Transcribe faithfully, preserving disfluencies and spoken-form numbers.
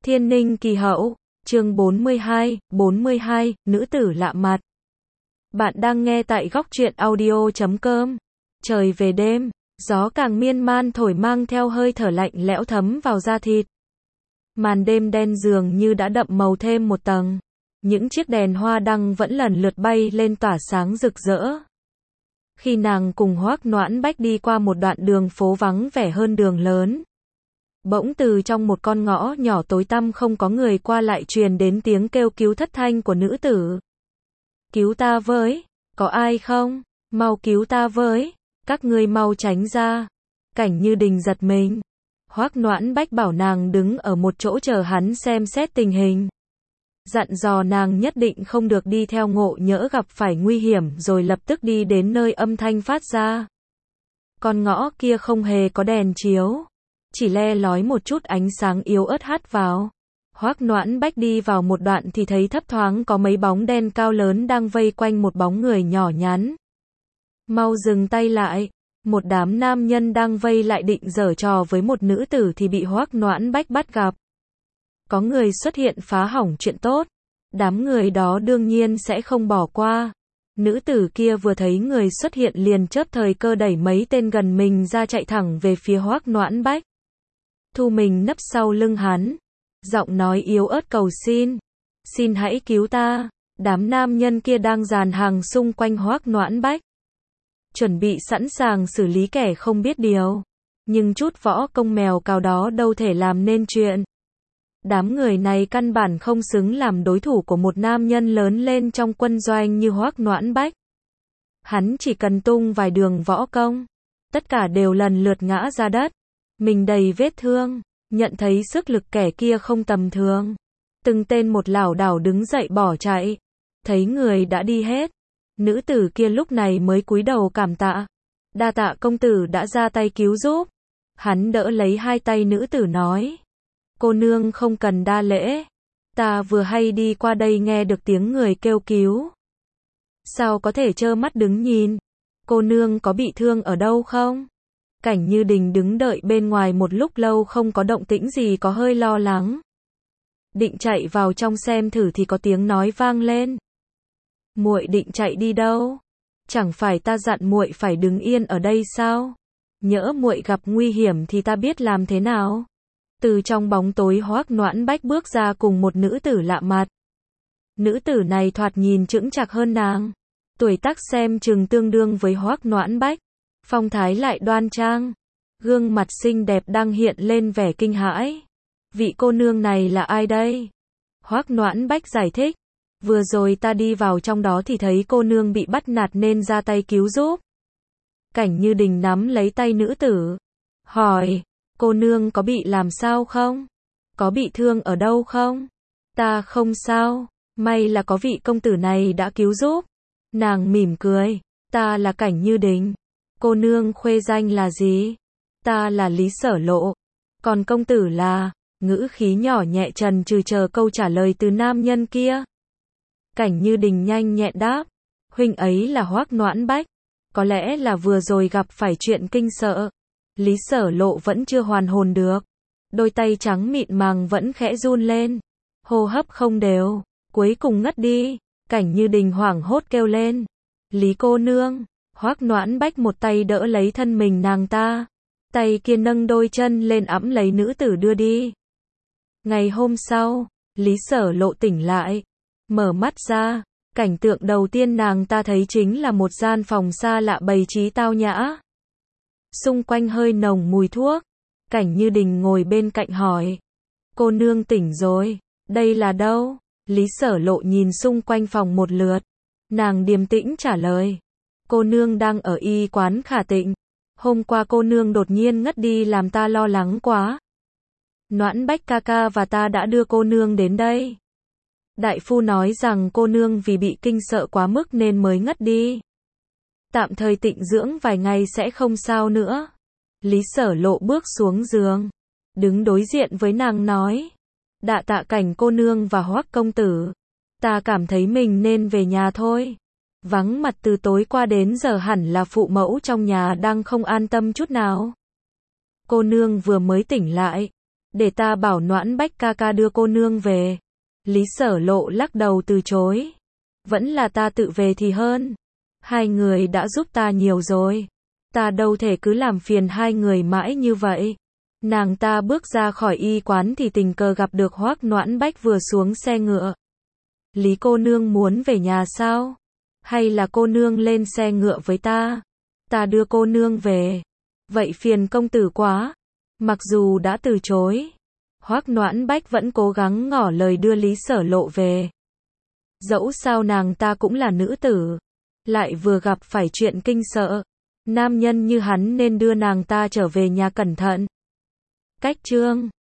Thiên Ninh Kỳ Hậu, chương bốn mươi hai, bốn mươi hai, nữ tử lạ mặt. Bạn đang nghe tại góc truyện audio chấm com. Trời về đêm, gió càng miên man thổi mang theo hơi thở lạnh lẽo thấm vào da thịt. Màn đêm đen dường như đã đậm màu thêm một tầng. Những chiếc đèn hoa đăng vẫn lần lượt bay lên tỏa sáng rực rỡ. Khi nàng cùng Hoắc Noãn Bách đi qua một đoạn đường phố vắng vẻ hơn đường lớn, bỗng từ trong một con ngõ nhỏ tối tăm không có người qua lại truyền đến tiếng kêu cứu thất thanh của nữ tử. Cứu ta với, có ai không? Mau cứu ta với, các ngươi mau tránh ra. Cảnh Như Đình giật mình. Hoắc Noãn Bách bảo nàng đứng ở một chỗ chờ hắn xem xét tình hình. Dặn dò nàng nhất định không được đi theo ngộ nhỡ gặp phải nguy hiểm rồi lập tức đi đến nơi âm thanh phát ra. Con ngõ kia không hề có đèn chiếu, chỉ le lói một chút ánh sáng yếu ớt hắt vào. Hoắc Noãn Bách đi vào một đoạn thì thấy thấp thoáng có mấy bóng đen cao lớn đang vây quanh một bóng người nhỏ nhắn. Mau dừng tay lại, một đám nam nhân đang vây lại định giở trò với một nữ tử thì bị Hoắc Noãn Bách bắt gặp. Có người xuất hiện phá hỏng chuyện tốt, đám người đó đương nhiên sẽ không bỏ qua. Nữ tử kia vừa thấy người xuất hiện liền chớp thời cơ đẩy mấy tên gần mình ra chạy thẳng về phía Hoắc Noãn Bách. Thu mình nấp sau lưng hắn, giọng nói yếu ớt cầu xin, xin hãy cứu ta. Đám nam nhân kia đang dàn hàng xung quanh Hoắc Noãn Bách, chuẩn bị sẵn sàng xử lý kẻ không biết điều, nhưng chút võ công mèo cào đó đâu thể làm nên chuyện. Đám người này căn bản không xứng làm đối thủ của một nam nhân lớn lên trong quân doanh như Hoắc Noãn Bách. Hắn chỉ cần tung vài đường võ công, tất cả đều lần lượt ngã ra đất, mình đầy vết thương, nhận thấy sức lực kẻ kia không tầm thường. Từng tên một lảo đảo đứng dậy bỏ chạy, thấy người đã đi hết. Nữ tử kia lúc này mới cúi đầu cảm tạ. Đa tạ công tử đã ra tay cứu giúp. Hắn đỡ lấy hai tay nữ tử nói. Cô nương không cần đa lễ. Ta vừa hay đi qua đây nghe được tiếng người kêu cứu. Sao có thể trơ mắt đứng nhìn? Cô nương có bị thương ở đâu không? Cảnh Như Đình đứng đợi bên ngoài một lúc lâu không có động tĩnh gì có hơi lo lắng. Định chạy vào trong xem thử thì có tiếng nói vang lên. Muội định chạy đi đâu? Chẳng phải ta dặn muội phải đứng yên ở đây sao? Nhỡ muội gặp nguy hiểm thì ta biết làm thế nào? Từ trong bóng tối Hoắc Noãn Bách bước ra cùng một nữ tử lạ mặt. Nữ tử này thoạt nhìn chững chạc hơn nàng, tuổi tác xem chừng tương đương với Hoắc Noãn Bách, phong thái lại đoan trang, gương mặt xinh đẹp đang hiện lên vẻ kinh hãi. Vị cô nương này là ai đây? Hoắc Noãn Bách giải thích. Vừa rồi ta đi vào trong đó thì thấy cô nương bị bắt nạt nên ra tay cứu giúp. Cảnh Như Đình nắm lấy tay nữ tử, hỏi, cô nương có bị làm sao không? Có bị thương ở đâu không? Ta không sao, may là có vị công tử này đã cứu giúp. Nàng mỉm cười, ta là Cảnh Như Đình. Cô nương khuê danh là gì? Ta là Lý Sở Lộ. Còn công tử là? Ngữ khí nhỏ nhẹ trần trừ chờ câu trả lời từ nam nhân kia. Cảnh Như Đình nhanh nhẹn đáp, huynh ấy là Hoắc Noãn Bách, có lẽ là vừa rồi gặp phải chuyện kinh sợ. Lý Sở Lộ vẫn chưa hoàn hồn được, đôi tay trắng mịn màng vẫn khẽ run lên, hô hấp không đều, cuối cùng ngất đi. Cảnh Như Đình hoảng hốt kêu lên, Lý cô nương. Hoắc Noãn Bách một tay đỡ lấy thân mình nàng ta, tay kia nâng đôi chân lên ẵm lấy nữ tử đưa đi. Ngày hôm sau, Lý Sở Lộ tỉnh lại, mở mắt ra, cảnh tượng đầu tiên nàng ta thấy chính là một gian phòng xa lạ bày trí tao nhã. Xung quanh hơi nồng mùi thuốc. Cảnh Như Đình ngồi bên cạnh hỏi, cô nương tỉnh rồi, đây là đâu? Lý Sở Lộ nhìn xung quanh phòng một lượt, nàng điềm tĩnh trả lời, cô nương đang ở y quán Khả Tịnh. Hôm qua cô nương đột nhiên ngất đi làm ta lo lắng quá. Noãn Bách ca ca và ta đã đưa cô nương đến đây. Đại phu nói rằng cô nương vì bị kinh sợ quá mức nên mới ngất đi. Tạm thời tịnh dưỡng vài ngày sẽ không sao nữa. Lý Sở Lộ bước xuống giường, đứng đối diện với nàng nói, đa tạ Cảnh cô nương và Hoắc công tử. Ta cảm thấy mình nên về nhà thôi. Vắng mặt từ tối qua đến giờ hẳn là phụ mẫu trong nhà đang không an tâm chút nào. Cô nương vừa mới tỉnh lại, Để ta bảo Noãn Bách ca ca đưa cô nương về. Lý Sở Lộ lắc đầu từ chối. Vẫn là ta tự về thì hơn. Hai người đã giúp ta nhiều rồi. Ta đâu thể cứ làm phiền hai người mãi như vậy. Nàng ta bước ra khỏi y quán thì tình cờ gặp được Hoắc Noãn Bách vừa xuống xe ngựa. Lý cô nương muốn về nhà sao? Hay là cô nương lên xe ngựa với ta? Ta đưa cô nương về. Vậy phiền công tử quá. Mặc dù đã từ chối, Hoắc Noãn Bách vẫn cố gắng ngỏ lời đưa Lý Sở Lộ về. Dẫu sao nàng ta cũng là nữ tử, lại vừa gặp phải chuyện kinh sợ. Nam nhân như hắn nên đưa nàng ta trở về nhà cẩn thận. Cách chương